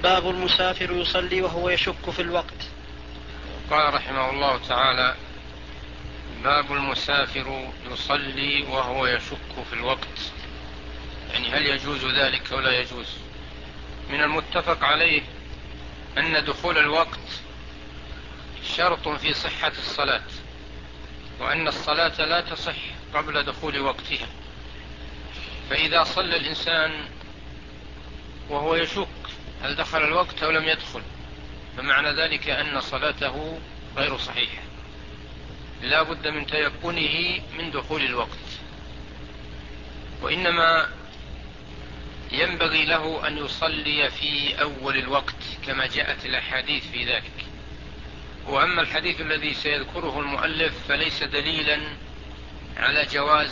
باب المسافر يصلي وهو يشك في الوقت. قال رحمه الله تعالى: باب المسافر يصلي وهو يشك في الوقت، يعني هل يجوز ذلك أو لا يجوز؟ من المتفق عليه أن دخول الوقت شرط في صحة الصلاة، وأن الصلاة لا تصح قبل دخول وقتها، فإذا صلى الإنسان وهو يشك هل دخل الوقت أو لم يدخل، فمعنى ذلك أن صلاته غير صحيحة، لا بد من تيقنه من دخول الوقت، وإنما ينبغي له أن يصلي في أول الوقت كما جاءت الأحاديث في ذلك. وأما الحديث الذي سيذكره المؤلف فليس دليلا على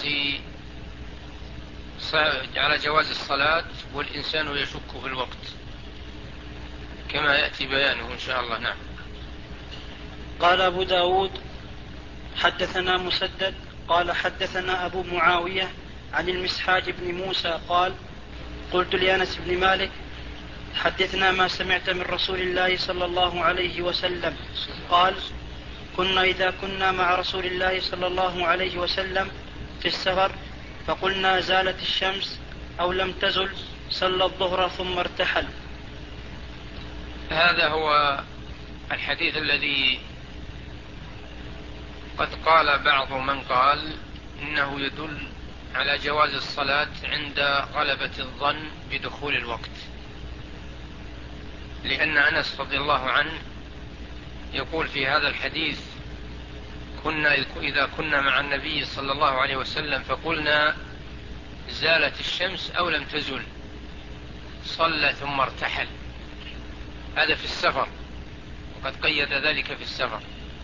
جواز الصلاة والإنسان يشك في الوقت، كما يأتي بيانه إن شاء الله. نعم. قال أبو داود: حدثنا مسدد قال حدثنا أبو معاوية عن المسحاج بن موسى قال: قلت لأنس بن مالك: حدثنا ما سمعت من رسول الله صلى الله عليه وسلم. قال: كنا إذا كنا مع رسول الله صلى الله عليه وسلم في السفر فقلنا زالت الشمس أو لم تزل صلى الظهر ثم ارتحل. هذا هو الحديث الذي قد قال بعض من قال إنه يدل على جواز الصلاة عند غلبة الظن بدخول الوقت، لأن أنس رضي الله عنه يقول في هذا الحديث: إذا كنا مع النبي صلى الله عليه وسلم فقلنا زالت الشمس أو لم تزل صلى ثم ارتحل. هذا في السفر، وقد قيد ذلك في السفر،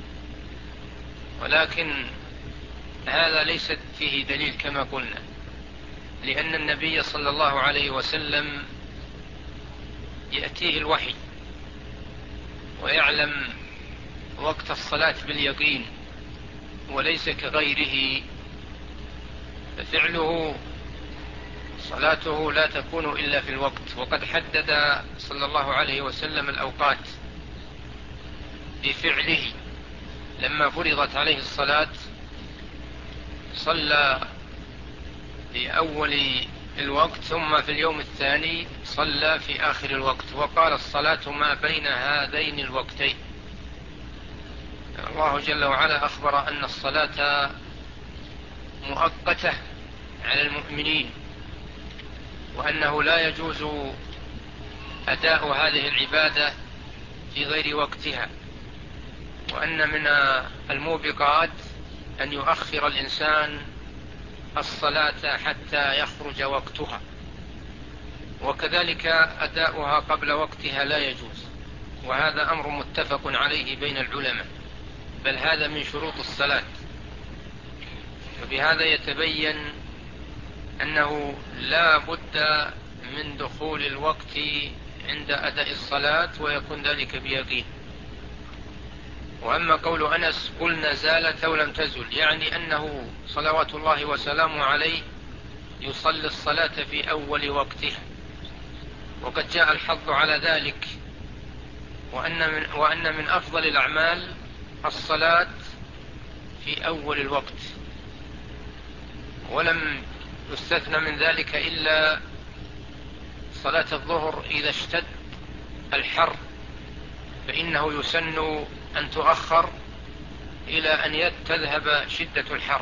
ولكن هذا ليست فيه دليل كما قلنا، لأن النبي صلى الله عليه وسلم يأتيه الوحي ويعلم وقت الصلاة باليقين وليس كغيره، ففعله صلاته لا تكون إلا في الوقت. وقد حدد صلى الله عليه وسلم الأوقات بفعله، لما فرضت عليه الصلاة صلى في أول الوقت، ثم في اليوم الثاني صلى في آخر الوقت، وقال: الصلاة ما بين هذين الوقتين. الله جل وعلا أخبر أن الصلاة مؤقتة على المؤمنين، وأنه لا يجوز أداء هذه العبادة في غير وقتها، وأن من الموبقات أن يؤخر الإنسان الصلاة حتى يخرج وقتها، وكذلك أداؤها قبل وقتها لا يجوز، وهذا أمر متفق عليه بين العلماء، بل هذا من شروط الصلاة. وبهذا يتبين أنه لا بد من دخول الوقت عند أداء الصلاة، ويكون ذلك بيقين. وأما قول أنس: قلنا زالت أو لم تزل، يعني أنه صلوات الله وسلامه عليه يصلي الصلاة في أول وقتها، وقد جاء الحظ على ذلك، وأن من أفضل الأعمال الصلاة في أول الوقت، ولم يستثنى من ذلك إلا صلاة الظهر إذا اشتد الحر، فإنه يسن أن تؤخر إلى أن تذهب شدة الحر،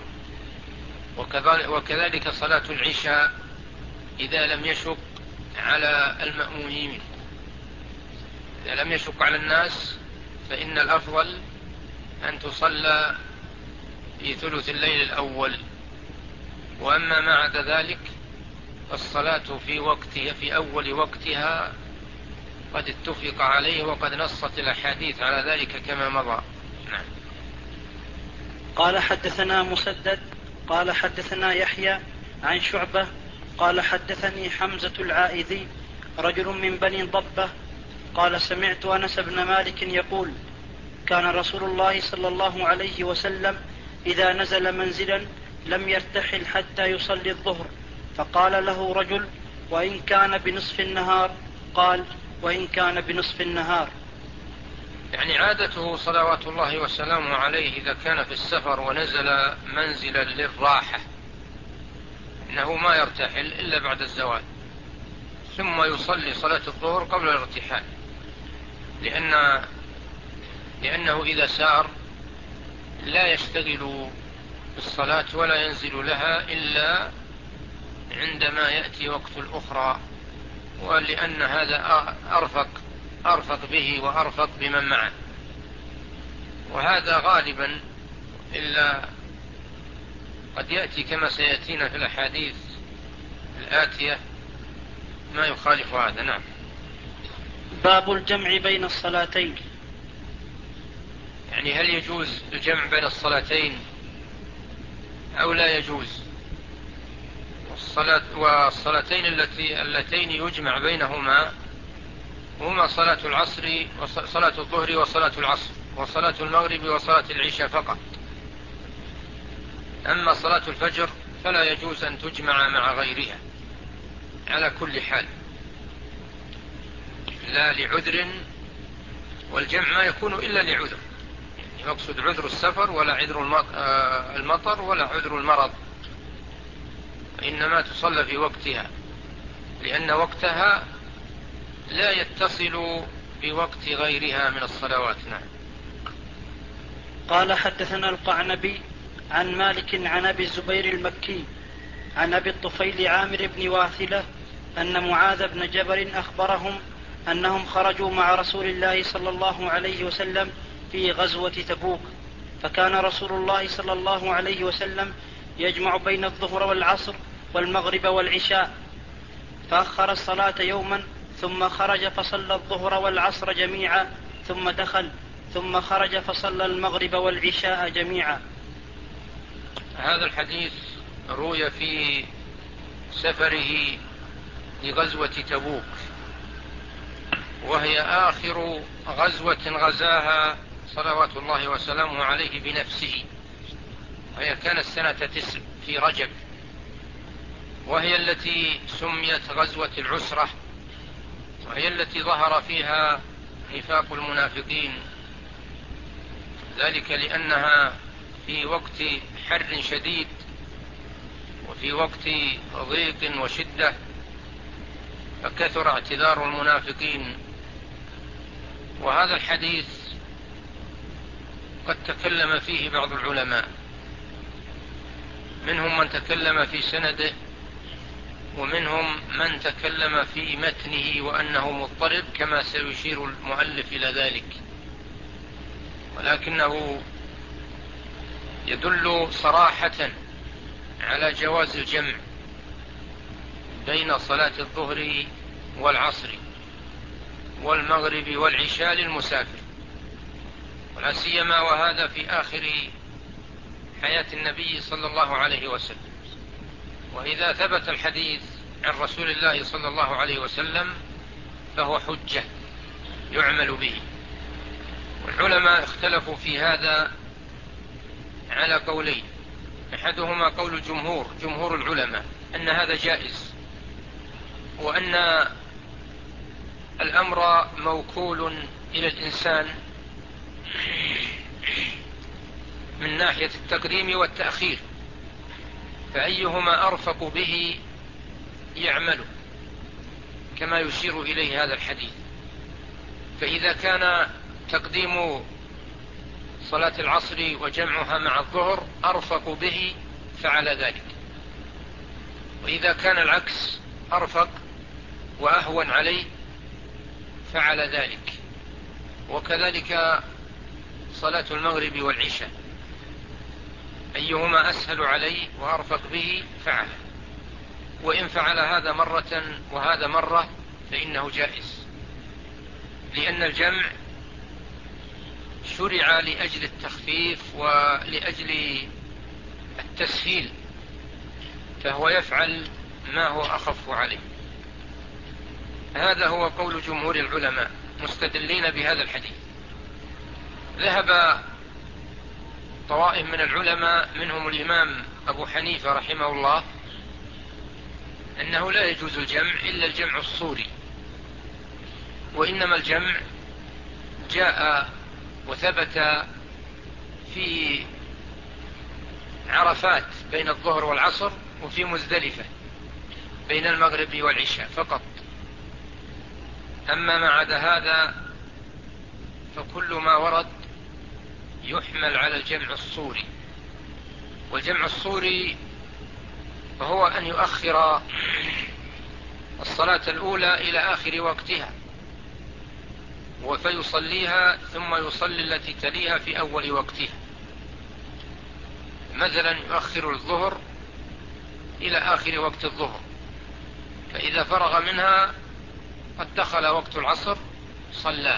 وكذلك صلاة العشاء إذا لم يشق على المأمومين، إذا لم يشق على الناس فإن الأفضل أن تصلى في ثلث الليل الأول. وأما ما عدا ذلك الصلاة في أول وقتها قد اتفق عليه، وقد نصت الأحاديث على ذلك كما مضى. نعم. قال حدثنا مسدد قال حدثنا يحيى عن شعبة قال حدثني حمزة العائذي رجل من بني ضبة قال: سمعت أنس بن مالك يقول: كان رسول الله صلى الله عليه وسلم إذا نزل منزلا لم يرتحل حتى يصلي الظهر، فقال له رجل: وإن كان بنصف النهار؟ قال: وإن كان بنصف النهار. يعني عادته صلوات الله وسلامه عليه إذا كان في السفر ونزل منزلا للراحة إنه ما يرتحل إلا بعد الزوال، ثم يصلي صلاة الظهر قبل الارتحال، لأنه إذا سار لا يشتغل بالصلاة ولا ينزل لها إلا عندما يأتي وقت الأخرى، ولأن هذا أرفق به وأرفق بمن معه. وهذا غالبا إلا قد يأتي كما سيأتينا في الأحاديث الآتية ما يخالف هذا. نعم. باب الجمع بين الصلاتين. يعني هل يجوز الجمع بين الصلاتين أو لا يجوز؟ والصلاتين اللتين يجمع بينهما هما صلاة العصر وصلاة الظهر وصلاة العصر وصلاة المغرب وصلاة العشاء فقط. أما صلاة الفجر فلا يجوز أن تجمع مع غيرها على كل حال، لا لعذر، والجمع ما يكون إلا لعذر، يعني مقصود عذر السفر ولا عذر المطر ولا عذر المرض، إنما تصلى في وقتها لأن وقتها لا يتصل بوقت غيرها من الصلوات. نعم. قال حدثنا القعنبي عن مالك عن أبي الزبير المكي عن أبي الطفيل عامر بن واثلة أن معاذ بن جبل أخبرهم أنهم خرجوا مع رسول الله صلى الله عليه وسلم في غزوة تبوك، فكان رسول الله صلى الله عليه وسلم يجمع بين الظهر والعصر والمغرب والعشاء، فأخر الصلاة يوما ثم خرج فصلى الظهر والعصر جميعا ثم دخل ثم خرج فصلى المغرب والعشاء جميعا. هذا الحديث روي في سفره لغزوة تبوك، وهي آخر غزوة غزاها صلوات الله وسلامه عليه بنفسه، وهي كانت سنة 9 في رجب، وهي التي سميت غزوة العسرة، وهي التي ظهر فيها نفاق المنافقين، ذلك لأنها في وقت حر شديد وفي وقت ضيق وشدة، فكثر اعتذار المنافقين. وهذا الحديث قد تكلم فيه بعض العلماء، منهم من تكلم في سنده ومنهم من تكلم في متنه وأنه مضطرب كما سيشير المؤلف إلى ذلك، ولكنه يدل صراحة على جواز الجمع بين صلاة الظهر والعصر والمغرب والعشاء للمسافر، ولا سيما وهذا في آخر حياة النبي صلى الله عليه وسلم. وإذا ثبت الحديث عن رسول الله صلى الله عليه وسلم فهو حجة يعمل به. والعلماء اختلفوا في هذا على قولين، أحدهما قول جمهور العلماء أن هذا جائز، وأن الأمر موكول إلى الإنسان من ناحية التقديم والتأخير، فأيهما أرفق به يعمل كما يشير إليه هذا الحديث. فإذا كان تقديم صلاة العصر وجمعها مع الظهر أرفق به فعل ذلك، وإذا كان العكس أرفق وأهون عليه فعل ذلك، وكذلك صلاة المغرب والعشاء، أيهما أسهل عليه وأرفق به فعل، وإن فعل هذا مرة وهذا مرة فإنه جائز، لأن الجمع شرع لأجل التخفيف ولأجل التسهيل، فهو يفعل ما هو أخف عليه. هذا هو قول جمهور العلماء مستدلين بهذا الحديث. ذهب طوائف من العلماء منهم الإمام أبو حنيفة رحمه الله أنه لا يجوز الجمع إلا الجمع الصوري، وإنما الجمع جاء وثبت في عرفات بين الظهر والعصر، وفي مزدلفة بين المغرب والعشاء فقط. أما ما عدا هذا فكل ما ورد يحمل على الجمع الصوري. والجمع الصوري هو أن يؤخر الصلاة الأولى إلى آخر وقتها فيصليها ثم يصلي التي تليها في أول وقتها. مثلا يؤخر الظهر إلى آخر وقت الظهر، فإذا فرغ منها قد دخل وقت العصر صلاه.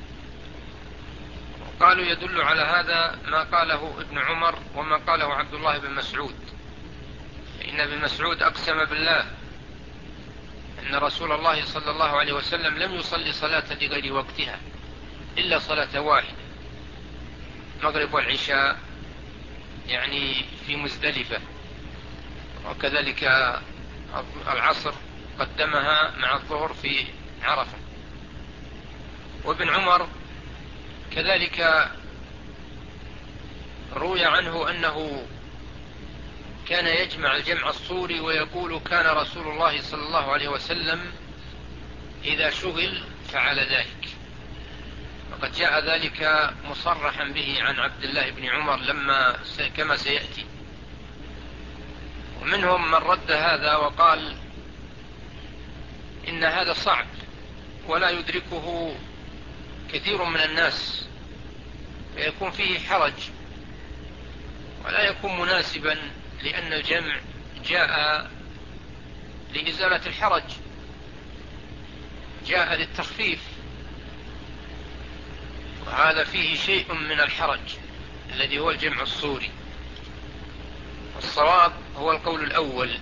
قالوا يدل على هذا ما قاله ابن عمر وما قاله عبد الله بن مسعود، فإن ابن مسعود أقسم بالله أن رسول الله صلى الله عليه وسلم لم يصلي صلاة لغير وقتها إلا صلاة واحدة، مغرب والعشاء يعني في مزدلفة، وكذلك العصر قدمها مع الظهر في عرفة. وابن عمر كذلك روي عنه أنه كان يجمع الجمع الصوري ويقول كان رسول الله صلى الله عليه وسلم إذا شغل فعل ذلك، وقد جاء ذلك مصرحا به عن عبد الله بن عمر كما سيأتي. ومنهم من رد هذا وقال إن هذا صعب ولا يدركه كثير من الناس، فيكون فيه حرج ولا يكون مناسبا، لأن الجمع جاء لإزالة الحرج، جاء للتخفيف، وهذا فيه شيء من الحرج الذي هو الجمع الصوري. والصواب هو القول الأول،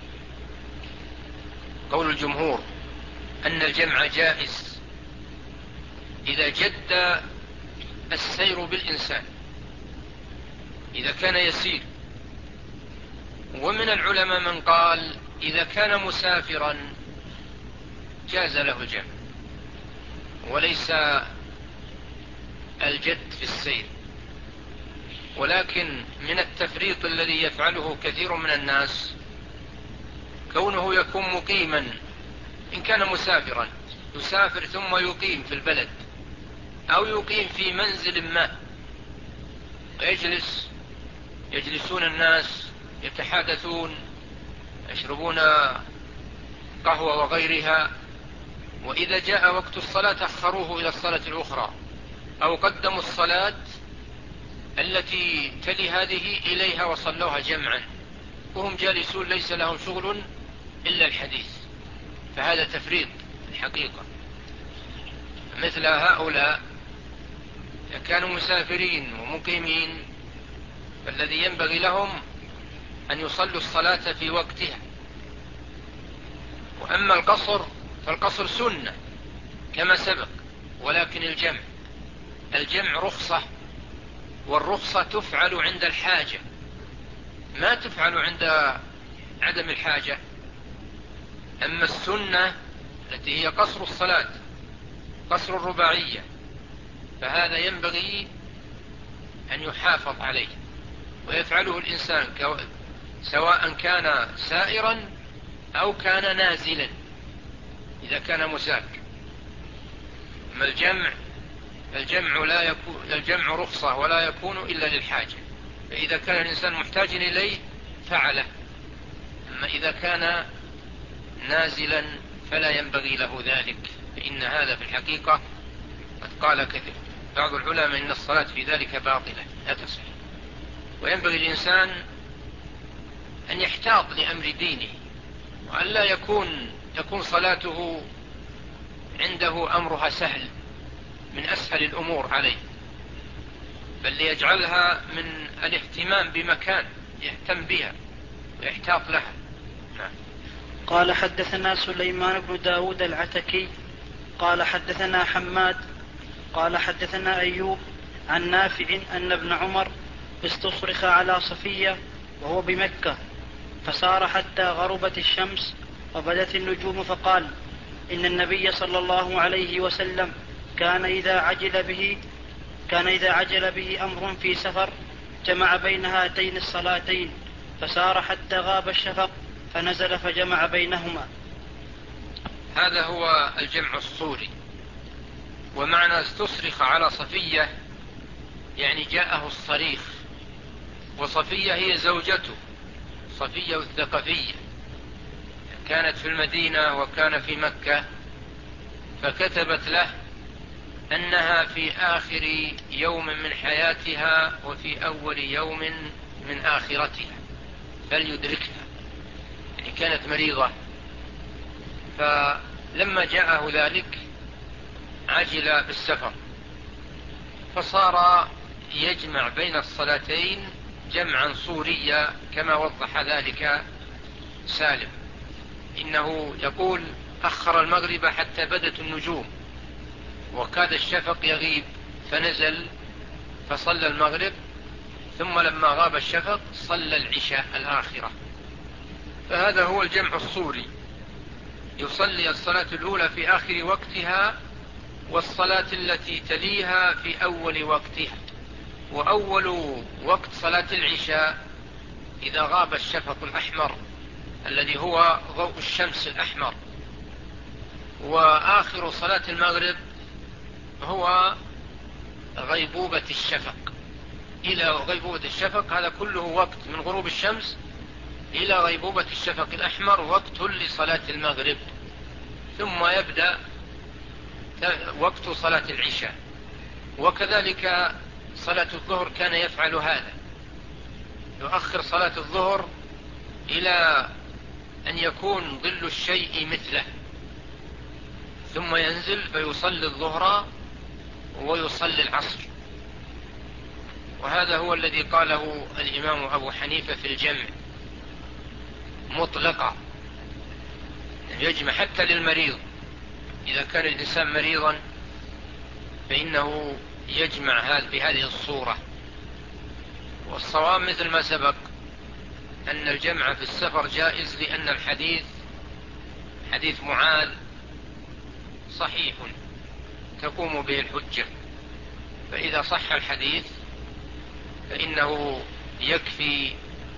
قول الجمهور، أن الجمع جائز إذا جد السير بالإنسان، إذا كان يسير. ومن العلماء من قال إذا كان مسافرا جاز له الجمع، وليس الجد في السير. ولكن من التفريط الذي يفعله كثير من الناس كونه يكون مقيما، إن كان مسافرا يسافر ثم يقيم في البلد أو يقيم في منزل ما يجلسون الناس يتحادثون يشربون قهوة وغيرها، وإذا جاء وقت الصلاة أخروه إلى الصلاة الأخرى أو قدموا الصلاة التي تلي هذه إليها وصلوها جمعا وهم جالسون ليس لهم شغل إلا الحديث، فهذا تفريط الحقيقة. مثل هؤلاء كانوا مسافرين ومقيمين، فالذي ينبغي لهم أن يصلوا الصلاة في وقتها. وأما القصر فالقصر سنة كما سبق، ولكن الجمع رخصة، والرخصة تفعل عند الحاجة ما تفعل عند عدم الحاجة. أما السنة التي هي قصر الصلاة، قصر الرباعية، فهذا ينبغي أن يحافظ عليه ويفعله الإنسان سواء كان سائرا أو كان نازلا إذا كان مسافر. أما الجمع رخصة ولا يكون إلا للحاجة، فإذا كان الإنسان محتاج إليه فعله. أما إذا كان نازلا فلا ينبغي له ذلك، فإن هذا في الحقيقة قد قال بعض العلماء إن الصلاة في ذلك باطلة لا تصح. وينبغي الإنسان أن يحتاط لأمر دينه، وأن لا تكون صلاته عنده أمرها سهل من أسهل الأمور عليه، بل ليجعلها من الاهتمام بمكان يهتم بها ويحتاط لها. نعم. قال حدثنا سليمان بن داود العتكي قال حدثنا حماد قال حدثنا أيوب عن نافع أن ابن عمر استصرخ على صفية وهو بمكة، فسار حتى غربت الشمس وبدت النجوم، فقال: إن النبي صلى الله عليه وسلم كان إذا عجل به أمر في سفر جمع بين هاتين الصلاتين، فسار حتى غاب الشفق فنزل فجمع بينهما. هذا هو الجمع الصوري. ومعنى استصرخ على صفية يعني جاءه الصريخ، وصفية هي زوجته، صفية الثقفية، كانت في المدينة وكان في مكة، فكتبت له أنها في آخر يوم من حياتها وفي أول يوم من آخرتها فليدركها، يعني كانت مريضة. فلما جاءه ذلك عجل بالسفر، فصار يجمع بين الصلاتين جمعا صوريا كما وضح ذلك سالم، إنه يقول أخر المغرب حتى بدت النجوم وكاد الشفق يغيب، فنزل فصلى المغرب، ثم لما غاب الشفق صلى العشاء الآخرة. فهذا هو الجمع الصوري، يصلي الصلاة الأولى في آخر وقتها والصلاة التي تليها في أول وقتها. وأول وقت صلاة العشاء إذا غاب الشفق الأحمر الذي هو ضوء الشمس الأحمر، وآخر صلاة المغرب هو غيبوبة الشفق. إلى غيبوبة الشفق هذا كله وقت من غروب الشمس إلى غيبوبة الشفق الأحمر وقت لصلاة المغرب، ثم يبدأ وقت صلاة العشاء. وكذلك صلاة الظهر كان يفعل هذا، يؤخر صلاة الظهر إلى أن يكون ظل الشيء مثله، ثم ينزل فيصلي الظهر ويصلي العصر. وهذا هو الذي قاله الإمام أبو حنيفة في الجمع مطلقا، يجمع حتى للمريض. إذا كان الإنسان مريضا فإنه يجمع بهذه الصورة. والصواب مثل ما سبق أن الجمع في السفر جائز، لأن الحديث حديث معاذ صحيح تقوم به الحجة، فإذا صح الحديث فإنه يكفي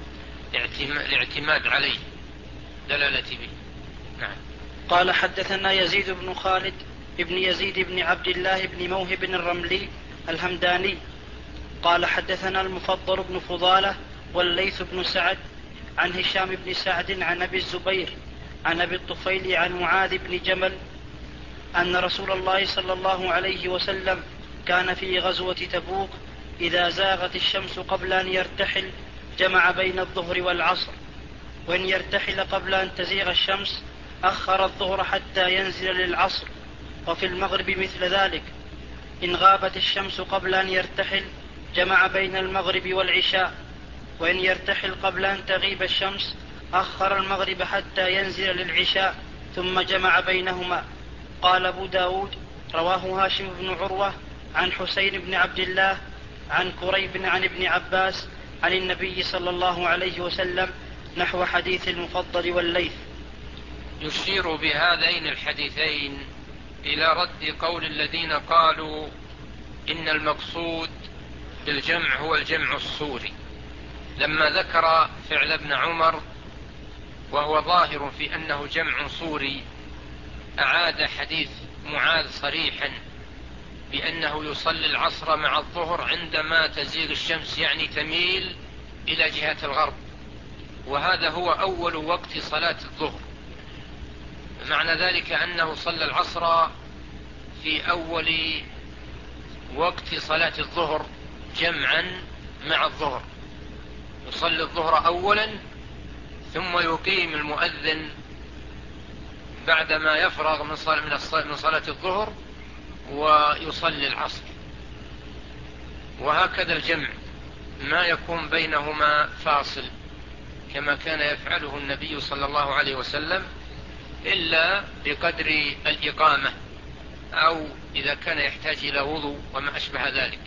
الاعتماد عليه دلالة به. نعم. قال حدثنا يزيد بن خالد ابن يزيد بن عبد الله بن موهب الرملي الهمداني قال حدثنا المفضل بن فضالة والليث بن سعد عن هشام بن سعد عن أبي الزبير عن أبي الطفيل عن معاذ بن جمل أن رسول الله صلى الله عليه وسلم كان في غزوة تبوك إذا زاغت الشمس قبل أن يرتحل جمع بين الظهر والعصر، وإن يرتحل قبل أن تزيغ الشمس أخر الظهر حتى ينزل للعصر. وفي المغرب مثل ذلك، إن غابت الشمس قبل أن يرتحل جمع بين المغرب والعشاء، وإن يرتحل قبل أن تغيب الشمس أخر المغرب حتى ينزل للعشاء ثم جمع بينهما. قال أبو داود رواه هاشم بن عروة عن حسين بن عبد الله عن كريب عن ابن عباس عن النبي صلى الله عليه وسلم نحو حديث المفضل والليث. يشير بهذين الحديثين إلى رد قول الذين قالوا إن المقصود بالجمع هو الجمع الصوري، لما ذكر فعل ابن عمر وهو ظاهر في أنه جمع صوري أعاد حديث معاذ صريحا بأنه يصلي العصر مع الظهر عندما تزيغ الشمس، يعني تميل إلى جهة الغرب، وهذا هو أول وقت صلاة الظهر. معنى ذلك أنه صلى العصر في أول وقت صلاة الظهر جمعا مع الظهر، يصلي الظهر أولا ثم يقيم المؤذن بعدما يفرغ من صلاة الظهر ويصلي العصر. وهكذا الجمع ما يكون بينهما فاصل كما كان يفعله النبي صلى الله عليه وسلم، إلا بقدر الإقامة أو إذا كان يحتاج إلى وضوء وما أشبه ذلك.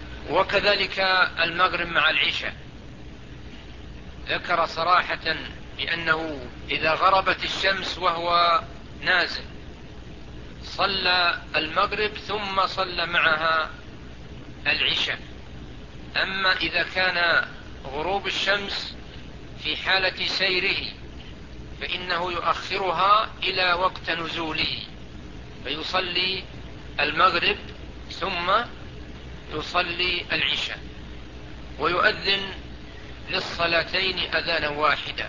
وكذلك المغرب مع العشاء ذكر صراحة بأنه إذا غربت الشمس وهو نازل صلى المغرب ثم صلى معها العشاء. أما إذا كان غروب الشمس في حالة سيره فإنه يؤخرها إلى وقت نزوله، فيصلي المغرب ثم يصلي العشاء، ويؤذن للصلاتين أذانا واحدا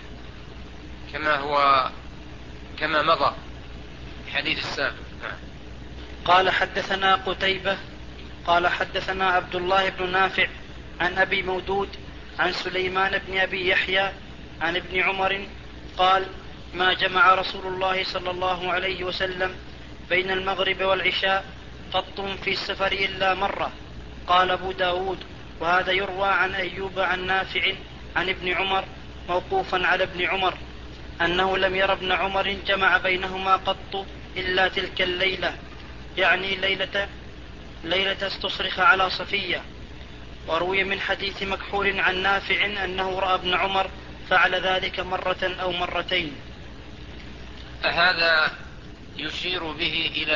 كما مضى الحديث السابق. قال حدثنا قتيبة قال حدثنا عبد الله بن نافع عن أبي مودود عن سليمان بن أبي يحيى عن ابن عمر قال: ما جمع رسول الله صلى الله عليه وسلم بين المغرب والعشاء قط في السفر إلا مرة. قال أبو داود: وهذا يروى عن أيوب عن نافع عن ابن عمر موقوفا على ابن عمر أنه لم ير ابن عمر جمع بينهما قط إلا تلك الليلة، يعني ليلة استصرخ على صفية. وروي من حديث مكحول عن نافع أنه رأى ابن عمر فعل ذلك مرة أو مرتين. هذا يشير به إلى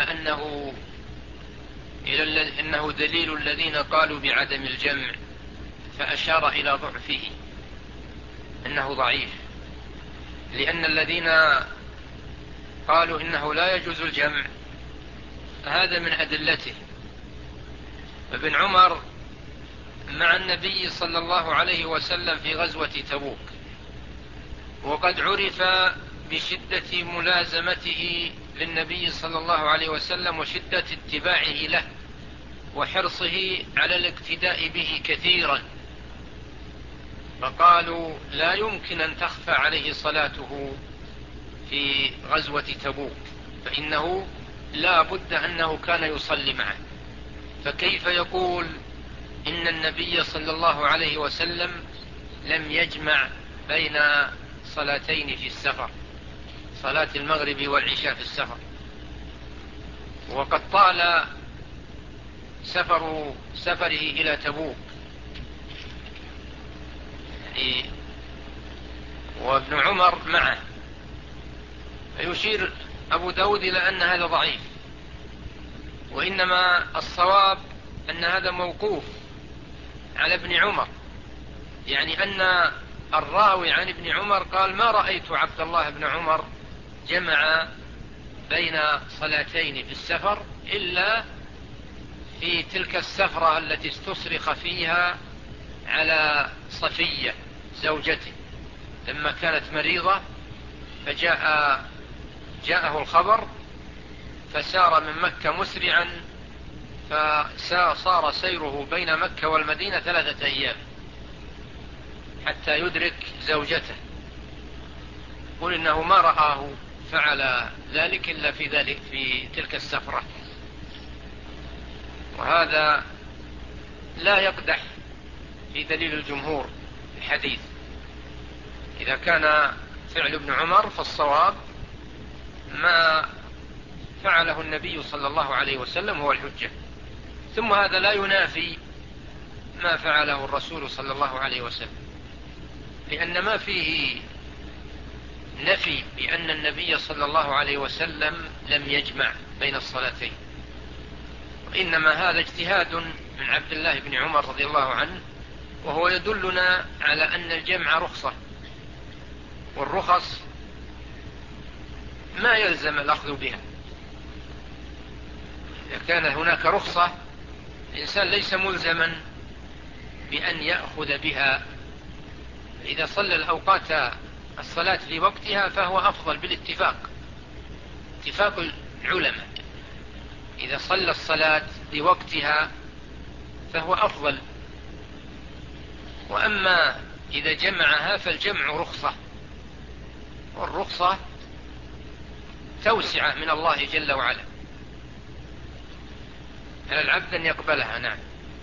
أنه دليل الذين قالوا بعدم الجمع، فأشار إلى ضعفه أنه ضعيف، لأن الذين قالوا إنه لا يجوز الجمع هذا من أدلته. ابن عمر مع النبي صلى الله عليه وسلم في غزوة تبوك، وقد عرف بشدة ملازمته للنبي صلى الله عليه وسلم وشدة اتباعه له وحرصه على الاقتداء به كثيرا، فقالوا لا يمكن أن تخفى عليه صلاته في غزوة تبوك، فإنه لا بد أنه كان يصلي معه، فكيف يقول إن النبي صلى الله عليه وسلم لم يجمع بين صلاتين في السفر، صلاة المغرب والعشاء في السفر، وقد طال سفره إلى تبوك، وابن عمر معه. فيشير أبو داود إلى أن هذا ضعيف، وإنما الصواب أن هذا موقوف على ابن عمر، يعني أن الراوي عن ابن عمر قال: ما رأيت عبد الله بن عمر جمع بين صلاتين في السفر إلا في تلك السفرة التي استصرخ فيها على صفية زوجته لما كانت مريضة، جاءه الخبر فسار من مكة مسرعا، فصار سيره بين مكة والمدينة 3 أيام حتى يدرك زوجته. يقول إنه ما رآه فعل ذلك إلا في تلك السفرة، وهذا لا يقدح في دليل الجمهور الحديث. إذا كان فعل ابن عمر فالصواب ما فعله النبي صلى الله عليه وسلم هو الحجة، ثم هذا لا ينافي ما فعله الرسول صلى الله عليه وسلم، لأن ما فيه نفي بأن النبي صلى الله عليه وسلم لم يجمع بين الصلاتين، وإنما هذا اجتهاد من عبد الله بن عمر رضي الله عنه، وهو يدلنا على أن الجمع رخصة، والرخص ما يلزم الأخذ بها. إذا كان هناك رخصة الإنسان ليس ملزما بأن يأخذ بها، إذا صلى الأوقات الصلاة في وقتها فهو أفضل بالاتفاق، اتفاق العلماء، إذا صلى الصلاة لوقتها فهو أفضل. وأما إذا جمعها فالجمع رخصة، والرخصة توسعة من الله جل وعلا على العبد أن يقبلها. نعم.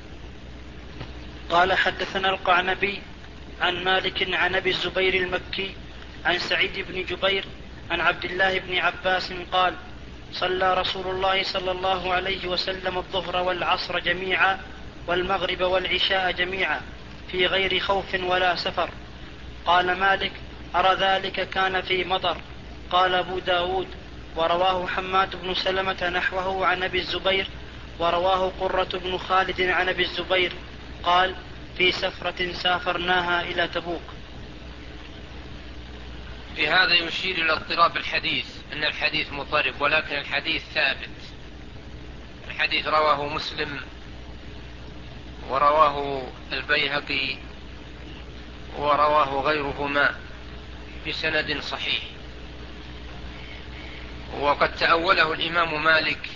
قال حدثنا القعنبي عن مالك عن أبي الزبير المكي عن سعيد بن جبير عن عبد الله بن عباس قال: صلى رسول الله صلى الله عليه وسلم الظهر والعصر جميعا والمغرب والعشاء جميعا في غير خوف ولا سفر. قال مالك: أرى ذلك كان في مطر. قال أبو داود: ورواه حماد بن سلمة نحوه عن أبي الزبير، ورواه قرة بن خالد عن أبي الزبير قال: في سفرة سافرناها إلى تبوك. في هذا يشير إلى اضطراب الحديث، أن الحديث مضطرب، ولكن الحديث ثابت. الحديث رواه مسلم ورواه البيهقي ورواه غيرهما بسند صحيح. وقد تأوله الإمام مالك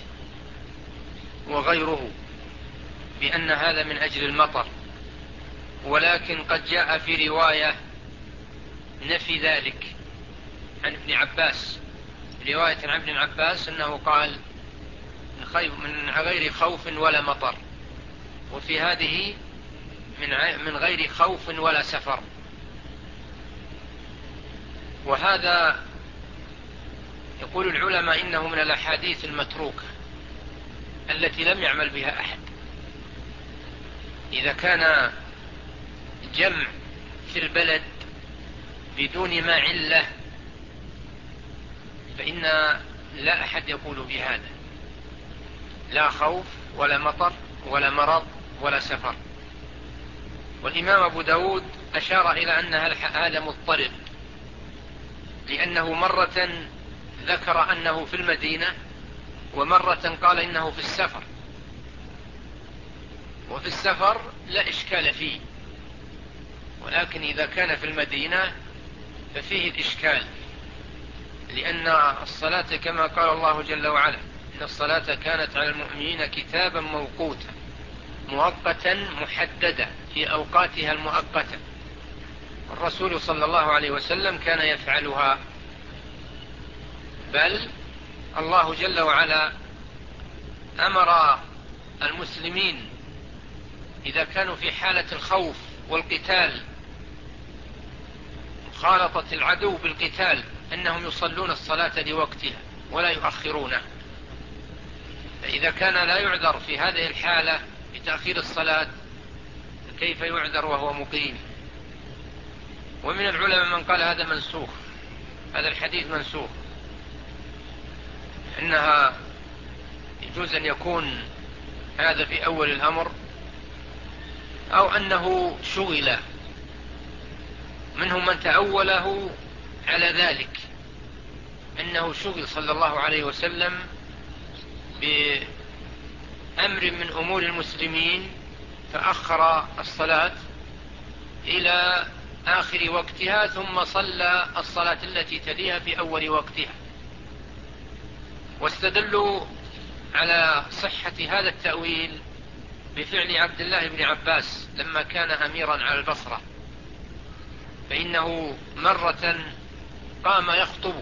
وغيره بأن هذا من أجل المطر، ولكن قد جاء في رواية نفي ذلك عن ابن عباس، رواية عن ابن عباس أنه قال من غير خوف ولا مطر، وفي هذه من غير خوف ولا سفر. وهذا يقول العلماء إنه من الأحاديث المتروكة التي لم يعمل بها أحد. إذا كان جمع في البلد بدون ما علة فإن لا أحد يقول بهذا، لا خوف ولا مطر ولا مرض ولا سفر. والإمام أبو داود أشار إلى أن هذا مضطرب، لأنه مرة ذكر أنه في المدينة، ومرة قال إنه في السفر. وفي السفر لا إشكال فيه، ولكن إذا كان في المدينة ففيه الإشكال، لأن الصلاة كما قال الله جل وعلا: إن الصلاة كانت على المؤمنين كتابا موقوتا مؤقتا محددا في أوقاتها المؤقتة. الرسول صلى الله عليه وسلم كان يفعلها، بل الله جل وعلا أمر المسلمين إذا كانوا في حالة الخوف والقتال، مخالطة العدو بالقتال، أنهم يصلون الصلاة لوقتها ولا يؤخرونها. فإذا كان لا يعذر في هذه الحالة بتأخير الصلاة، فكيف يعذر وهو مقيم؟ ومن العلماء من قال هذا منسوخ، هذا الحديث منسوخ، إنها يجوز أن يكون هذا في أول الأمر، أو أنه شغل. منهم من تأوله على ذلك، أنه شغل صلى الله عليه وسلم بأمر من أمور المسلمين فأخر الصلاة إلى آخر وقتها، ثم صلى الصلاة التي تليها في أول وقتها. واستدلوا على صحة هذا التأويل بفعل عبد الله بن عباس لما كان أميرا على البصرة، فإنه مرة قام يخطب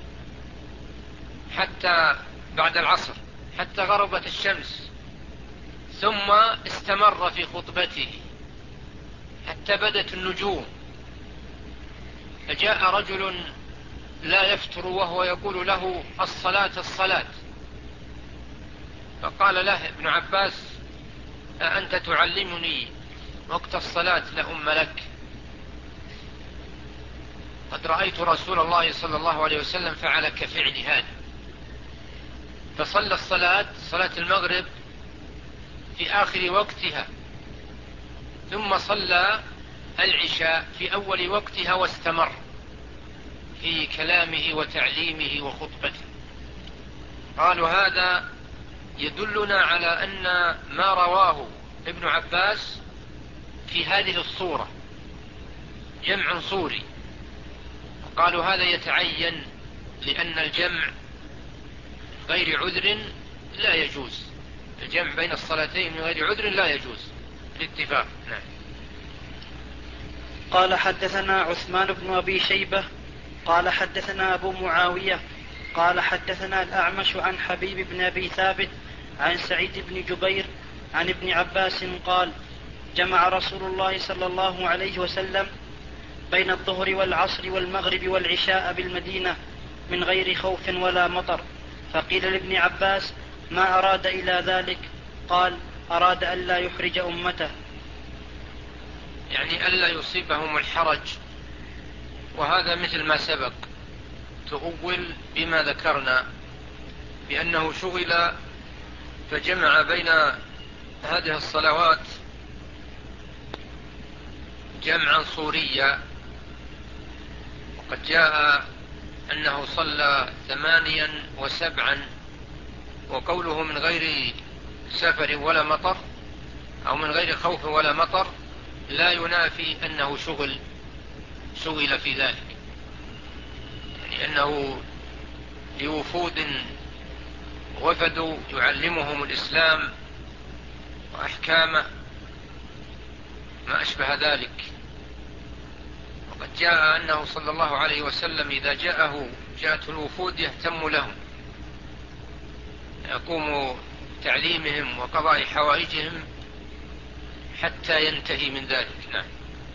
حتى بعد العصر حتى غربت الشمس، ثم استمر في خطبته حتى بدت النجوم، فجاء رجل لا يفتر وهو يقول له: الصلاة الصلاة. فقال له ابن عباس: أأنت تعلمني وقت الصلاة لأم لك؟ قد رأيت رسول الله صلى الله عليه وسلم فعل كفعل هذا. فصلى الصلاة، صلاة المغرب، في آخر وقتها، ثم صلى العشاء في أول وقتها، واستمر في كلامه وتعليمه وخطبته. قالوا هذا يدلنا على أن ما رواه ابن عباس في هذه الصورة جمع صوري. قالوا هذا يتعين، لأن الجمع غير عذر لا يجوز، الجمع بين الصلاتين من غير عذر لا يجوز بالاتفاق. نعم. قال: حدثنا عثمان بن أبي شيبة قال حدثنا أبو معاوية قال حدثنا الأعمش عن حبيب بن أبي ثابت عن سعيد بن جبير عن ابن عباس قال: جمع رسول الله صلى الله عليه وسلم بين الظهر والعصر والمغرب والعشاء بالمدينة من غير خوف ولا مطر. فقيل لابن عباس: ما أراد إلى ذلك؟ قال: أراد ألا يحرج أمته، يعني ألا يصيبهم الحرج وهذا مثل ما سبق، تؤول بما ذكرنا بأنه شغل فجمع بين هذه الصلوات جمعا صوريا. وقد جاء أنه صلى 8 و7، وقوله من غير سفر ولا مطر أو من غير خوف ولا مطر لا ينافي أنه شغل في ذلك، يعني أنه لوفود وفدوا يعلمهم الإسلام وأحكامه ما أشبه ذلك. وقد جاء أنه صلى الله عليه وسلم إذا جاءته الوفود يهتم لهم، يقوم تعليمهم وقضاء حوائجهم حتى ينتهي من ذلك. نعم.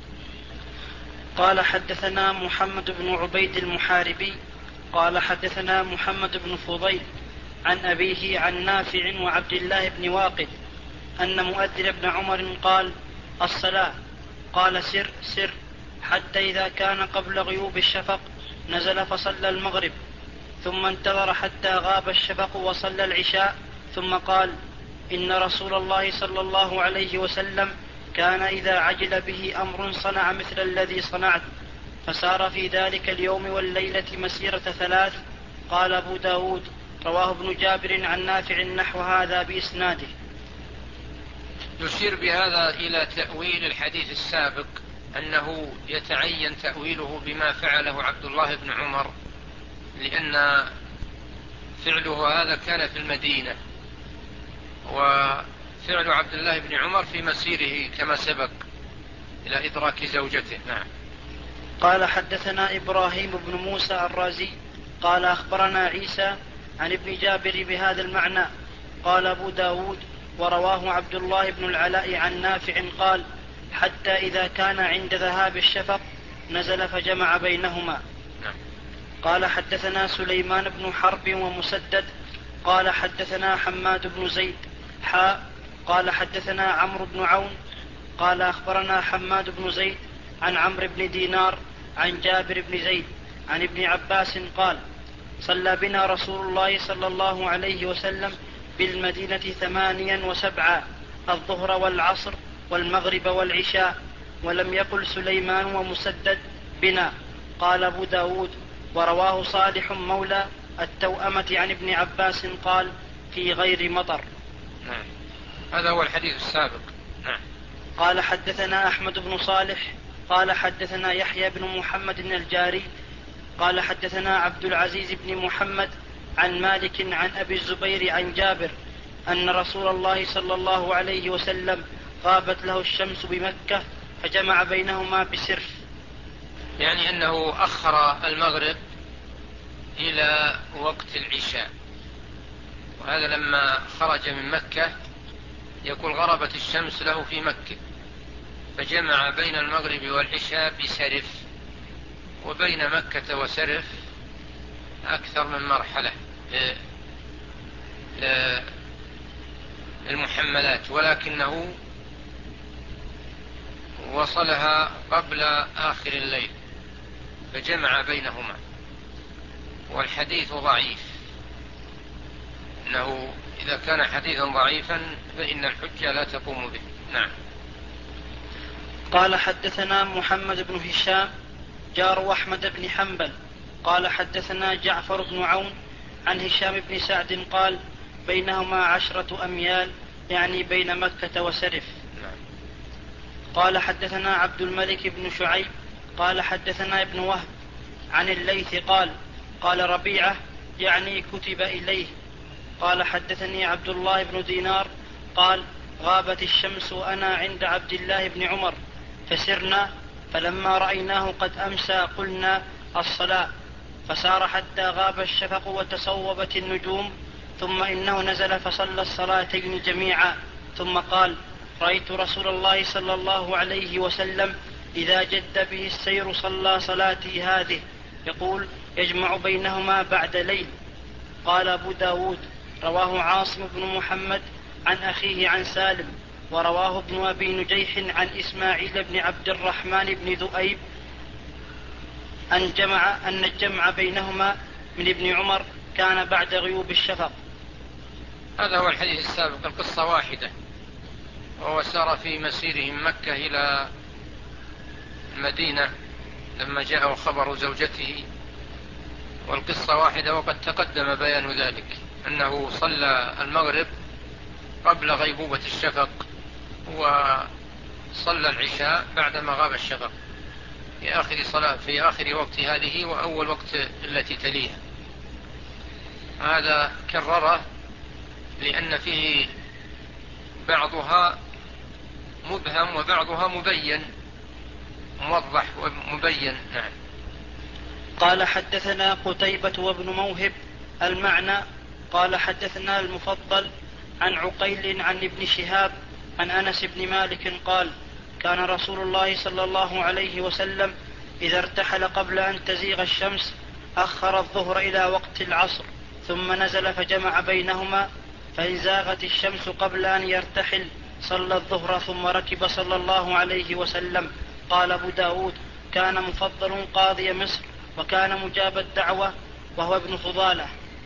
قال حدثنا محمد بن عبيد المحاربي قال حدثنا محمد بن فضيل عن أبيه عن نافع وعبد الله بن واقد أن مؤذن بن عمر قال: الصلاة. قال: سر سر، حتى إذا كان قبل غيوب الشفق نزل فصلى المغرب، ثم انتظر حتى غاب الشفق وصلى العشاء، ثم قال: إن رسول الله صلى الله عليه وسلم كان إذا عجل به أمر صنع مثل الذي صنعت، فسار في ذلك اليوم والليلة مسيرة 3. قال أبو داود: رواه ابن جابر عن نافع نحو هذا بإسناده. يشير بهذا إلى تأويل الحديث السابق، أنه يتعين تأويله بما فعله عبد الله بن عمر، لأن فعله هذا كان في المدينة، وفعل عبد الله بن عمر في مسيره كما سبق إلى إدراك زوجته. نعم. قال حدثنا إبراهيم بن موسى الرازي قال أخبرنا عيسى عن ابن جابر بهذا المعنى. قال أبو داود: ورواه عبد الله بن العلاء عن نافع قال: حتى إذا كان عند ذهاب الشفق نزل فجمع بينهما. قال حدثنا سليمان بن حرب ومسدد قال حدثنا حماد بن زيد قال حدثنا عمرو بن عون قال أخبرنا حماد بن زيد عن عمرو بن دينار عن جابر بن زيد عن ابن عباس قال: صلى بنا رسول الله صلى الله عليه وسلم بالمدينة 8 و7، الظهر والعصر والمغرب والعشاء، ولم يقل سليمان ومسدد بنا. قال أبو داود: ورواه صالح مولى التوأمة عن ابن عباس قال: في غير مطر. نعم. هذا هو الحديث السابق. نعم. قال حدثنا أحمد بن صالح قال حدثنا يحيى بن محمد الجاري قال حدثنا عبد العزيز بن محمد عن مالك عن أبي الزبير عن جابر أن رسول الله صلى الله عليه وسلم غابت له الشمس بمكة فجمع بينهما بسر، يعني أنه أخر المغرب إلى وقت العشاء، وهذا لما خرج من مكة يقول غربت الشمس له في مكة، فجمع بين المغرب والعشاء بسرف، وبين مكة وسرف أكثر من مرحلة المحملات، ولكنه وصلها قبل آخر الليل فجمع بينهما. والحديث ضعيف، إنه إذا كان حديثا ضعيفا فإن الحجة لا تقوم به. نعم. قال حدثنا محمد بن هشام جار أحمد بن حنبل قال حدثنا جعفر بن عون عن هشام بن سعد قال: بينهما 10 أميال، يعني بين مكة وسرف. قال حدثنا عبد الملك بن شعيب قال حدثنا ابن وهب عن الليث قال ربيعة يعني كتب إليه. قال حدثني عبد الله بن دينار قال: غابت الشمس وأنا عند عبد الله بن عمر فسرنا، فلما رأيناه قد أمسى قلنا: الصلاة. فسار حتى غاب الشفق وتصوبت النجوم، ثم إنه نزل فصلى الصلاتين جميعا، ثم قال: رأيت رسول الله صلى الله عليه وسلم إذا جد به السير صلى صلاتي هذه، يقول: يجمع بينهما بعد ليل. قال أبو داود: رواه عاصم بن محمد عن أخيه عن سالم، ورواه ابن أبي نجيح عن إسماعيل بن عبد الرحمن بن ذؤيب أن الجمع بينهما من ابن عمر كان بعد غيوب الشفق. هذا هو الحديث السابق، القصة واحدة، وهو سار في مسيره من مكة إلى المدينة لما جاءه خبر زوجته، والقصة واحدة، وقد تقدم بيان ذلك أنه صلى المغرب قبل غيبوبة الشفق، وصلى العشاء بعدما غاب الشفق في آخر صلاة في آخر وقت هذه وأول وقت التي تليها. هذا كرره لأن فيه بعضها مبهم وبعضها مبين، موضح ومبين. نعم. قال حدثنا قتيبة وابن موهب المعنى. قال حدثنا المفضل عن عقيل عن ابن شهاب عن أنس بن مالك قال كان رسول الله صلى الله عليه وسلم إذا ارتحل قبل أن تزيغ الشمس أخر الظهر إلى وقت العصر ثم نزل فجمع بينهما، فإن زاغت الشمس قبل أن يرتحل صلى الظهر ثم ركب صلى الله عليه وسلم. قال أبو داود كان مفضل قاضي مصر وكان مجاب الدعوة وهو ابن فضالة.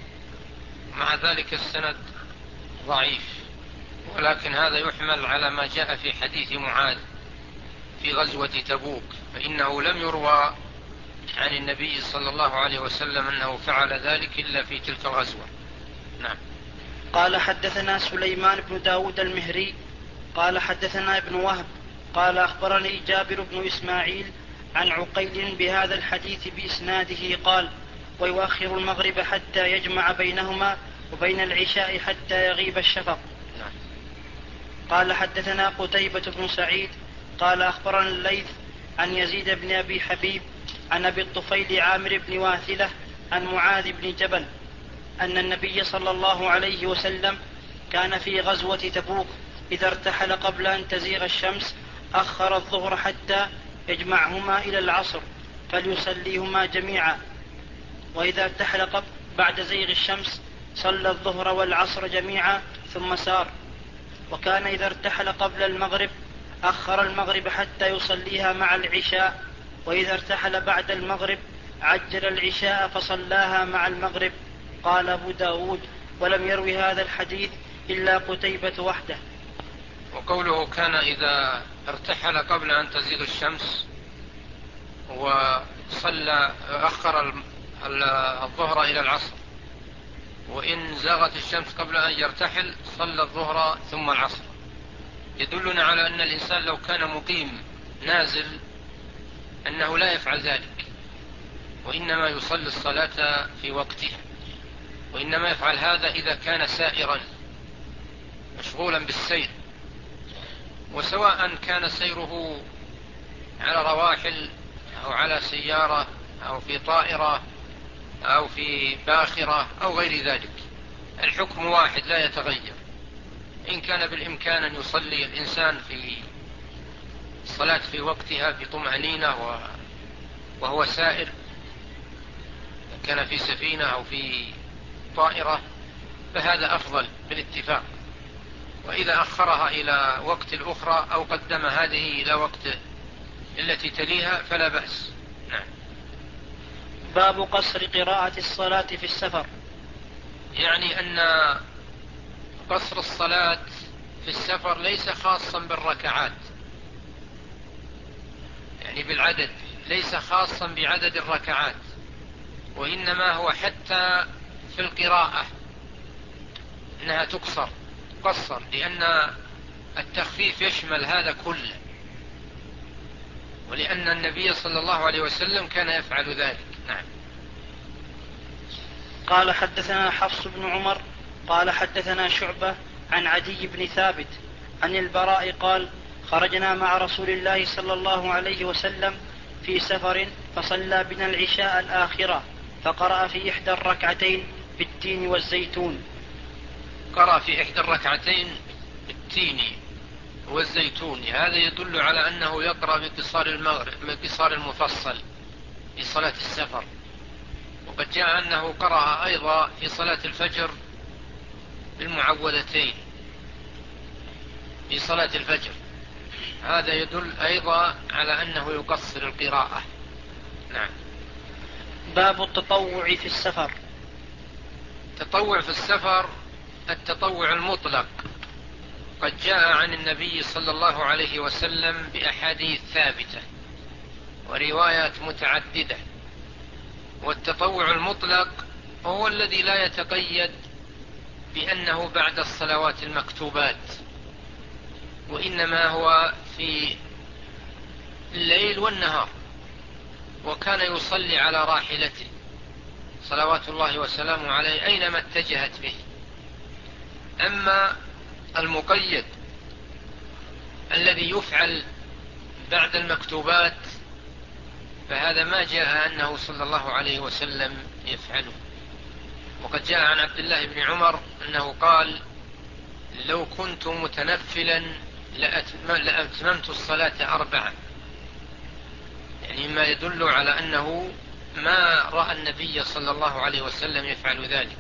مع ذلك السند ضعيف، ولكن هذا يحمل على ما جاء في حديث معاذ في غزوة تبوك، فإنه لم يروى عن النبي صلى الله عليه وسلم أنه فعل ذلك إلا في تلك الغزوة. نعم. قال حدثنا سليمان بن داود المهري قال حدثنا ابن وهب قال أخبرني جابر بن إسماعيل عن عقيل بهذا الحديث بإسناده قال ويؤخر المغرب حتى يجمع بينهما وبين العشاء حتى يغيب الشفق. نعم. قال حدثنا قتيبة بن سعيد قال أخبرنا الليث عن يزيد بن أبي حبيب عن أبي الطفيل عامر بن واثلة عن معاذ بن جبل أن النبي صلى الله عليه وسلم كان في غزوة تبوك إذا ارتحل قبل أن تزيغ الشمس أخر الظهر حتى يجمعهما إلى العصر فليصليهما جميعا، وإذا ارتحل بعد زيغ الشمس صلى الظهر والعصر جميعا ثم سار. وكان إذا ارتحل قبل المغرب أخر المغرب حتى يصليها مع العشاء، وإذا ارتحل بعد المغرب عجل العشاء فصلاها مع المغرب. قال أبو داود ولم يروي هذا الحديث إلا قتيبة وحده. وقوله كان إذا ارتحل قبل أن تزيغ الشمس وصلى أخر الظهر إلى العصر، وإن زاغت الشمس قبل أن يرتحل صلى الظهر ثم العصر، يدلنا على أن الإنسان لو كان مقيم نازل أنه لا يفعل ذلك، وإنما يصلي الصلاة في وقتها، وإنما يفعل هذا إذا كان سائرا مشغولا بالسير، وسواء كان سيره على رواحل أو على سيارة أو في طائرة أو في باخرة أو غير ذلك، الحكم واحد لا يتغير. إن كان بالإمكان أن يصلي الإنسان في الصلاة في وقتها بطمأنينة وهو سائر، كان في سفينة أو في طائرة، فهذا أفضل بالاتفاق. وإذا أخرها إلى وقت الأخرى أو قدم هذه إلى وقت التي تليها فلا بأس. نعم. باب قصر قراءة الصلاة في السفر. يعني أن قصر الصلاة في السفر ليس خاصا بالركعات، يعني بالعدد، ليس خاصا بعدد الركعات، وإنما هو حتى في القراءة أنها تقصر، لأن التخفيف يشمل هذا كله، ولأن النبي صلى الله عليه وسلم كان يفعل ذلك. نعم. قال حدثنا حفص بن عمر قال حدثنا شعبة عن عدي بن ثابت عن البراء قال خرجنا مع رسول الله صلى الله عليه وسلم في سفر فصلى بنا العشاء الآخرة فقرأ في إحدى الركعتين بالتين والزيتون. قرأ في إحدى الركعتين بالتين والزيتون، هذا يدل على أنه يقرأ بقصار المفصل في صلاة السفر. وقد جاء أنه قرأ أيضا في صلاة الفجر بالمعوذتين في صلاة الفجر، هذا يدل أيضا على أنه يقصر القراءة. نعم. باب التطوع في السفر. التطوع في السفر التطوع المطلق قد جاء عن النبي صلى الله عليه وسلم بأحاديث ثابتة وروايات متعددة. والتطوع المطلق هو الذي لا يتقيد بأنه بعد الصلوات المكتوبات، وإنما هو في الليل والنهار، وكان يصلي على راحلته صلوات الله وسلامه عليه أينما اتجهت به. أما المقيد الذي يفعل بعد المكتوبات فهذا ما جاء أنه صلى الله عليه وسلم يفعله. وقد جاء عن عبد الله بن عمر أنه قال: لو كنت متنفلا لأتممت الصلاة 4. يعني ما يدل على أنه ما رأى النبي صلى الله عليه وسلم يفعل ذلك.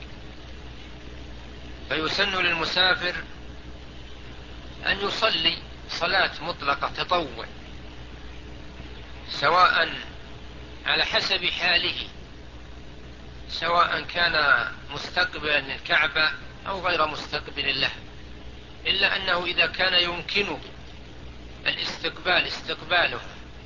فيسن للمسافر أن يصلي صلاة مطلقة تطوع، سواء على حسب حاله، سواء كان مستقبلا الكعبة أو غير مستقبل له، إلا أنه إذا كان يمكنه استقباله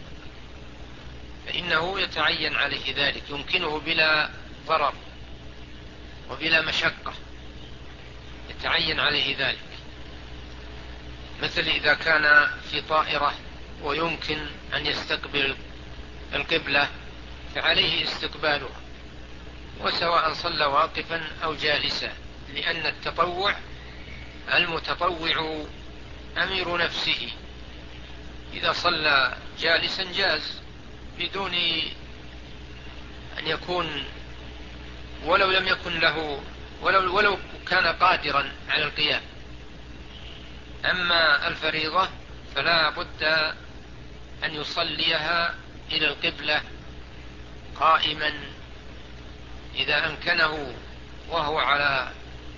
فإنه يتعين عليه ذلك، يمكنه بلا ضرر وبلا مشقة، يتعين عليه ذلك. مثل إذا كان في طائرة ويمكن أن يستقبل القبلة فعليه استقبالها، وسواء صلى واقفا أو جالسا، لأن التطوع المتطوع أمير نفسه. إذا صلى جالسا جاز بدون أن يكون، ولو لم يكن له، ولو كان قادرا على القيام. أما الفريضة فلا بد أن يصليها إلى القبلة قائما إذا أمكنه، وهو على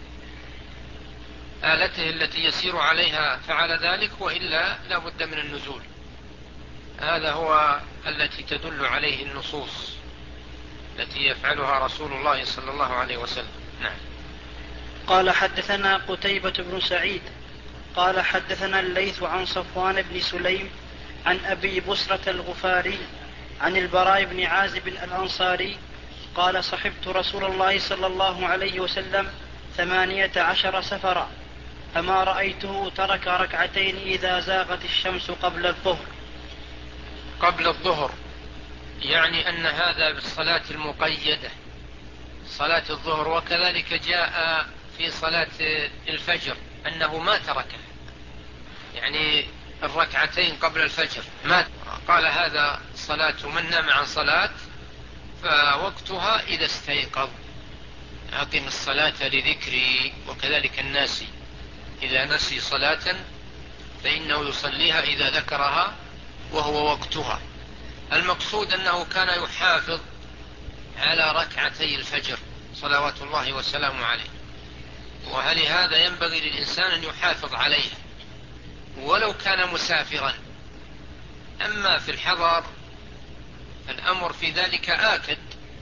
آلته التي يسير عليها فعل ذلك، وإلا لا بد من النزول. هذا هو التي تدل عليه النصوص التي يفعلها رسول الله صلى الله عليه وسلم. نعم. قال حدثنا قتيبة بن سعيد قال حدثنا الليث عن صفوان بن سليم عن أبي بسرة الغفاري عن البراء بن عازب الأنصاري قال: صحبت رسول الله صلى الله عليه وسلم 18 سفرا، فما رأيته ترك ركعتين إذا زاغت الشمس قبل الظهر. قبل الظهر يعني أن هذا بالصلاة المقيدة، صلاة الظهر. وكذلك جاء في صلاة الفجر أنه ما تركها، يعني الركعتين قبل الفجر ما قال: هذا صلاة من نام عن صلاة فوقتها إذا استيقظ، أقم الصلاة لذكري. وكذلك الناسي إذا نسي صلاة فإنه يصليها إذا ذكرها وهو وقتها. المقصود أنه كان يحافظ على ركعتي الفجر صلوات الله وسلامه عليه، ولهذا ينبغي للإنسان أن يحافظ عليها ولو كان مسافرا. أما في الحضر الأمر في ذلك آكد.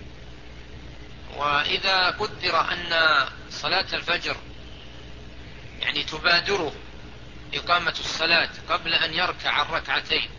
وإذا قدر أن صلاة الفجر يعني تبادره إقامة الصلاة قبل أن يركع الركعتين،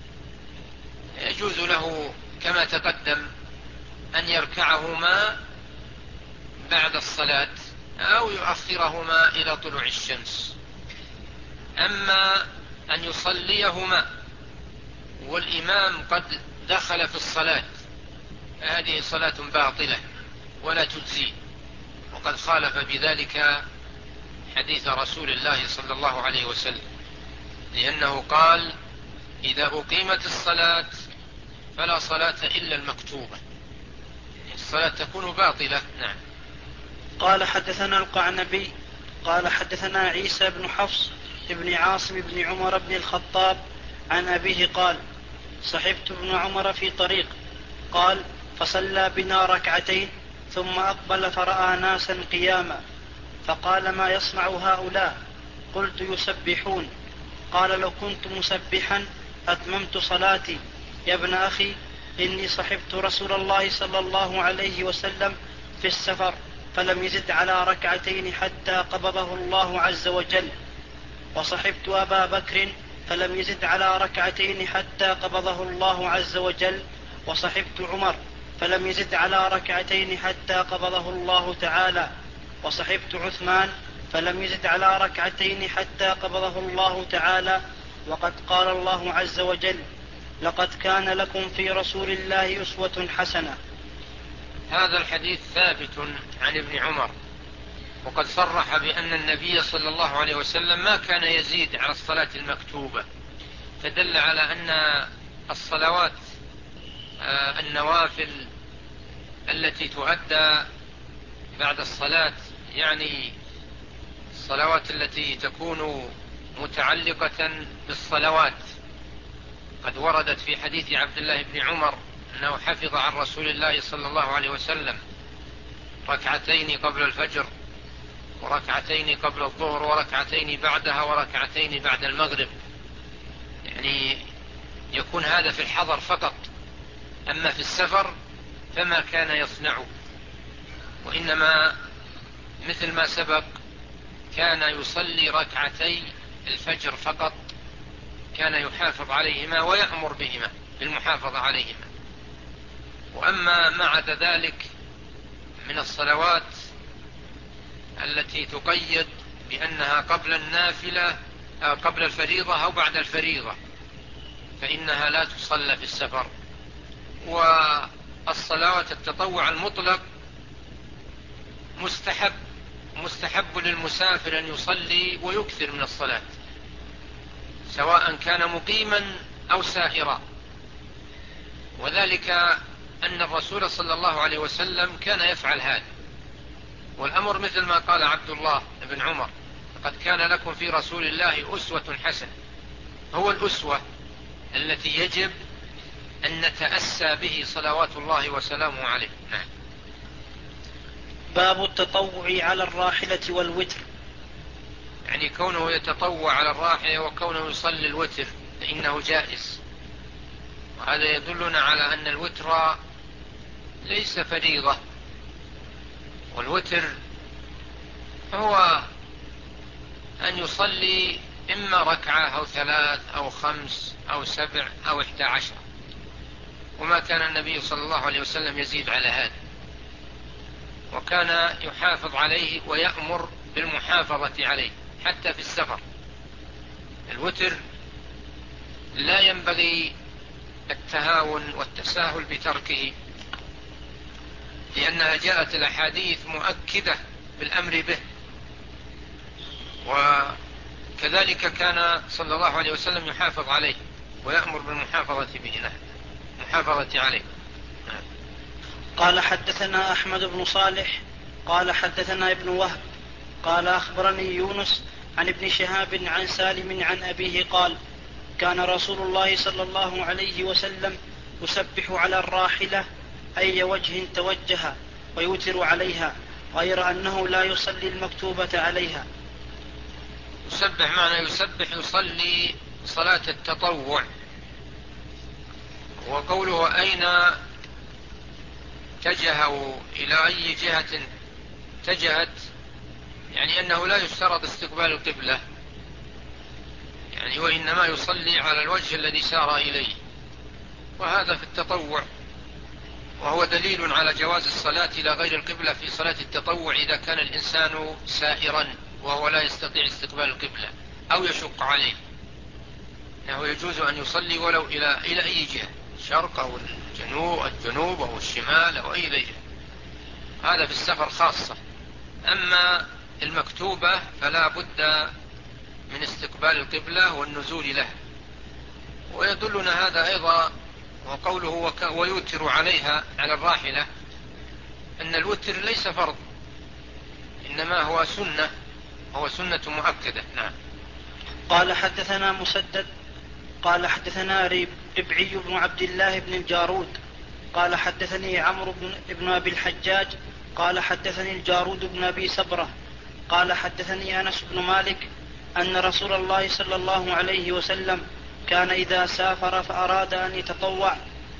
يجوز له كما تقدم أن يركعهما بعد الصلاة أو يؤخرهما إلى طلوع الشمس. أما أن يصليهما والإمام قد دخل في الصلاة هذه صلاة باطلة ولا تجزي، وقد خالف بذلك حديث رسول الله صلى الله عليه وسلم، لأنه قال: إذا أقيمت الصلاة فلا صلاة إلا المكتوبة، الصلاة تكون باطلة. نعم. قال حدثنا القعنبي قال حدثنا عيسى بن حفص بن عاصم بن عمر بن الخطاب عن أبيه قال: صحبت ابن عمر في طريق، قال: فصلى بنا ركعتين ثم أقبل فرأى ناسا قياما، فقال: ما يصنع هؤلاء؟ قلت: يسبحون. قال: لو كنت مسبحا أتممت صلاتي يا ابن أخي، إني صحبت رسول الله صلى الله عليه وسلم في السفر فلم يزد على ركعتين حتى قبضه الله عز وجل، وصحبت أبا بكر فلم يزد على ركعتين حتى قبضه الله عز وجل، وصحبت عمر فلم يزد على ركعتين حتى قبضه الله تعالى، وصحبت عثمان فلم يزد على ركعتين حتى قبضه الله تعالى. وقد قال الله عز وجل: لقد كان لكم في رسول الله أسوة حسنة. هذا الحديث ثابت عن ابن عمر، وقد صرح بأن النبي صلى الله عليه وسلم ما كان يزيد على الصلاة المكتوبة، فدل على أن الصلوات النوافل التي تؤدى بعد الصلاة، يعني الصلوات التي تكون متعلقة بالصلوات، قد وردت في حديث عبد الله بن عمر أنه حفظ عن رسول الله صلى الله عليه وسلم ركعتين قبل الفجر، وركعتين قبل الظهر، وركعتين بعدها، وركعتين بعد المغرب. يعني يكون هذا في الحضر فقط، أما في السفر فما كان يصنعه، وإنما مثل ما سبق كان يصلي ركعتي الفجر فقط، كان يحافظ عليهما ويأمر بهما بالمحافظة عليهما. وأما ما عدا ذلك من الصلوات التي تقيد بأنها قبل النافلة قبل الفريضة أو بعد الفريضة فإنها لا تصلى في السفر. والصلوات التطوع المطلق مستحب للمسافر أن يصلي ويكثر من الصلاة، سواء كان مقيما أو سائرا، وذلك أن الرسول صلى الله عليه وسلم كان يفعل هذا. والأمر مثل ما قال عبد الله بن عمر: لقد كان لكم في رسول الله أسوة حسنة. هو الأسوة التي يجب أن نتأسى به صلوات الله وسلامه عليه. نعم. باب التطوع على الراحلة والوتر. يعني كونه يتطوع على الراحلة وكونه يصلي الوتر فإنه جائز، وهذا يدلنا على أن الوتر ليس فريضة، والوتر هو أن يصلي إما ركعة أو 3 أو 5 أو 7 أو 11، وما كان النبي صلى الله عليه وسلم يزيد على هذا، وكان يحافظ عليه ويأمر بالمحافظة عليه حتى في السفر. الوتر لا ينبغي التهاون والتساهل بتركه، لأنها جاءت الأحاديث مؤكدة بالأمر به، وكذلك كان صلى الله عليه وسلم يحافظ عليه ويأمر بالمحافظة به، محافظة عليه. قال حدثنا أحمد بن صالح قال حدثنا ابن وهب قال أخبرني يونس عن ابن شهاب عن سالم عن أبيه قال: كان رسول الله صلى الله عليه وسلم يسبح على الراحلة أي وجه توجه ويوتر عليها، غير أنه لا يصلي المكتوبة عليها. يسبح معنى يسبح يصلي صلاة التطوع. وقوله أين اتجهوا إلى أي جهة اتجهت، يعني أنه لا يشترط استقبال القبلة، يعني وإنما يصلي على الوجه الذي سار إليه، وهذا في التطوع، وهو دليل على جواز الصلاة إلى غير القبلة في صلاة التطوع إذا كان الإنسان سائرا وهو لا يستطيع استقبال القبلة أو يشق عليه، أنه يجوز أن يصلي ولو إلى أي جهة، الشرق أو الجنوب أو الشمال أو أي جهة، هذا في السفر خاصة. أما المكتوبة فلا بد من استقبال القبلة والنزول له. ويدلنا هذا أيضا وقوله ويوتر عليها على الراحلة أن الوتر ليس فرض، إنما هو سنة، هو سنة مؤكدة. نعم. قال حدثنا مسدد قال حدثنا ربعي بن عبد الله بن الجارود قال حدثني عمرو بن أبي الحجاج قال حدثني الجارود بن أبي سبرة قال حدثني أنس بن مالك أن رسول الله صلى الله عليه وسلم كان إذا سافر فأراد أن يتطوع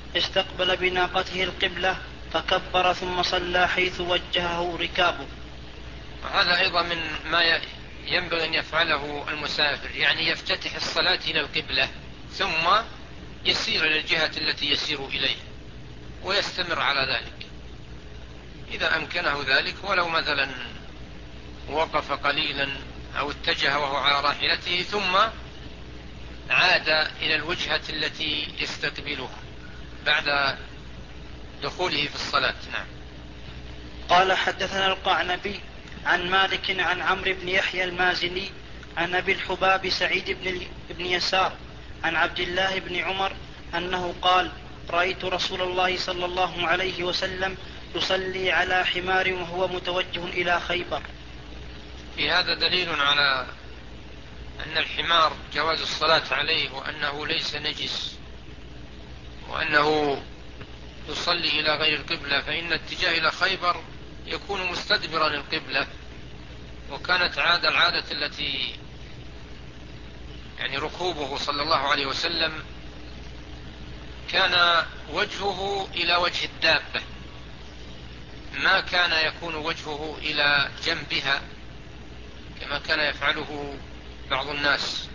استقبل بناقته القبلة فكبر ثم صلى حيث وجهه ركابه. وهذا أيضا من ما ينبغي أن يفعله المسافر، يعني يفتتح الصلاة إلى القبلة ثم يسير إلى الجهة التي يسير إليها ويستمر على ذلك إذا أمكنه ذلك، ولو مثلا وقف قليلا أو اتجه وهو على راحلته ثم عاد إلى الوجهة التي يستقبلها بعد دخوله في الصلاة. نعم. قال حدثنا القعنبي عن مالك عن عمرو بن يحيى المازني عن أبي الحباب سعيد بن يسار عن عبد الله بن عمر أنه قال: رأيت رسول الله صلى الله عليه وسلم يصلي على حمار وهو متوجه إلى خيبر. في هذا دليل على أن الحمار جواز الصلاة عليه، وأنه ليس نجس، وأنه يصلي إلى غير القبلة، فإن اتجاه إلى خيبر يكون مستدبرا القبلة. وكانت العادة التي يعني ركوبه صلى الله عليه وسلم كان وجهه إلى وجه الدابة، ما كان يكون وجهه إلى جنبها كما كان يفعله بعض الناس.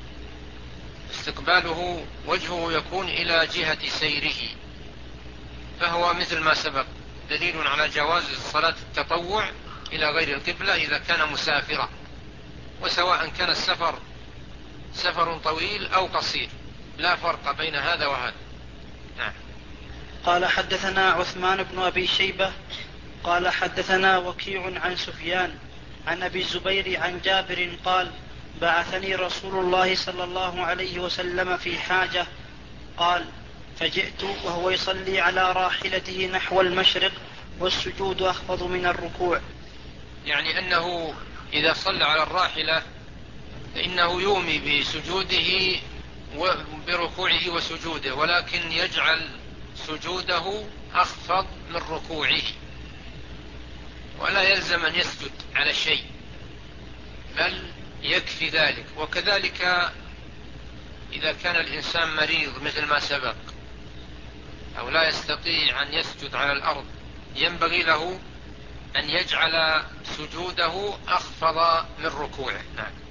استقباله وجهه يكون إلى جهة سيره، فهو مثل ما سبق دليل على جواز صلاة التطوع إلى غير القبلة إذا كان مسافرا، وسواء كان السفر سفر طويل أو قصير لا فرق بين هذا وهذا. نعم. قال حدثنا عثمان بن أبي شيبة قال حدثنا وكيع عن سفيان عن أبي الزبير عن جابر قال: بعثني رسول الله صلى الله عليه وسلم في حاجة. قال: فجئت وهو يصلي على راحلته نحو المشرق والسجود أخفض من الركوع. يعني أنه إذا صلى على الراحلة فإنه يومي بسجوده وبركوعه وسجوده، ولكن يجعل سجوده أخفض من ركوعه، ولا يلزم أن يسجد على شيء بل يكفي ذلك. وكذلك إذا كان الإنسان مريض مثل ما سبق أو لا يستطيع أن يسجد على الأرض، ينبغي له أن يجعل سجوده أخفض من ركوعه. نعم.